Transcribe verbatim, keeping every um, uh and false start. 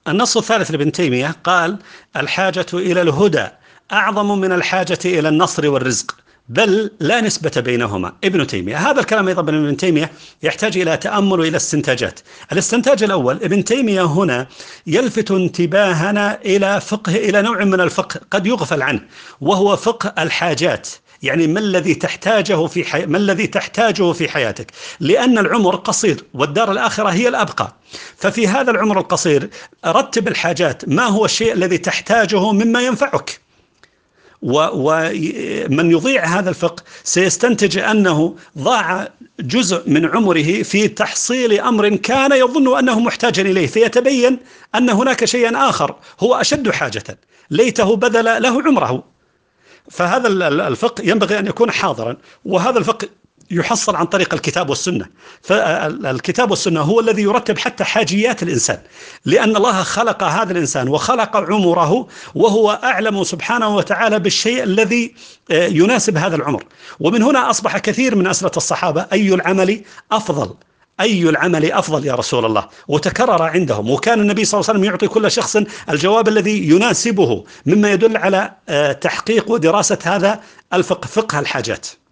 النص الثالث لابن تيمية قال: الحاجة إلى الهدى أعظم من الحاجة إلى النصر والرزق، بل لا نسبة بينهما. ابن تيمية، هذا الكلام أيضا من ابن تيمية يحتاج إلى تأمل وإلى استنتاجات. الاستنتاج الأول: ابن تيمية هنا يلفت انتباهنا إلى فقه إلى نوع من الفقه قد يغفل عنه، وهو فقه الحاجات. يعني ما الذي تحتاجه في حي... ما الذي تحتاجه في حياتك، لأن العمر قصير والدار الآخرة هي الأبقى. ففي هذا العمر القصير رتب الحاجات، ما هو الشيء الذي تحتاجه مما ينفعك. ومن يضيع هذا الفقه سيستنتج أنه ضاع جزء من عمره في تحصيل أمر كان يظن أنه محتاجا إليه، فيتبين أن هناك شيئا آخر هو أشد حاجة، ليته بذل له عمره. فهذا الفقه ينبغي أن يكون حاضرا، وهذا الفقه يحصل عن طريق الكتاب والسنة. فالكتاب والسنة هو الذي يرتب حتى حاجيات الإنسان، لأن الله خلق هذا الإنسان وخلق عمره، وهو أعلم سبحانه وتعالى بالشيء الذي يناسب هذا العمر. ومن هنا أصبح كثير من أسئلة الصحابة: أي العمل أفضل؟ أي العمل أفضل يا رسول الله؟ وتكرر عندهم، وكان النبي صلى الله عليه وسلم يعطي كل شخص الجواب الذي يناسبه، مما يدل على تحقيق ودراسة هذا الفقه، فقه الحاجات.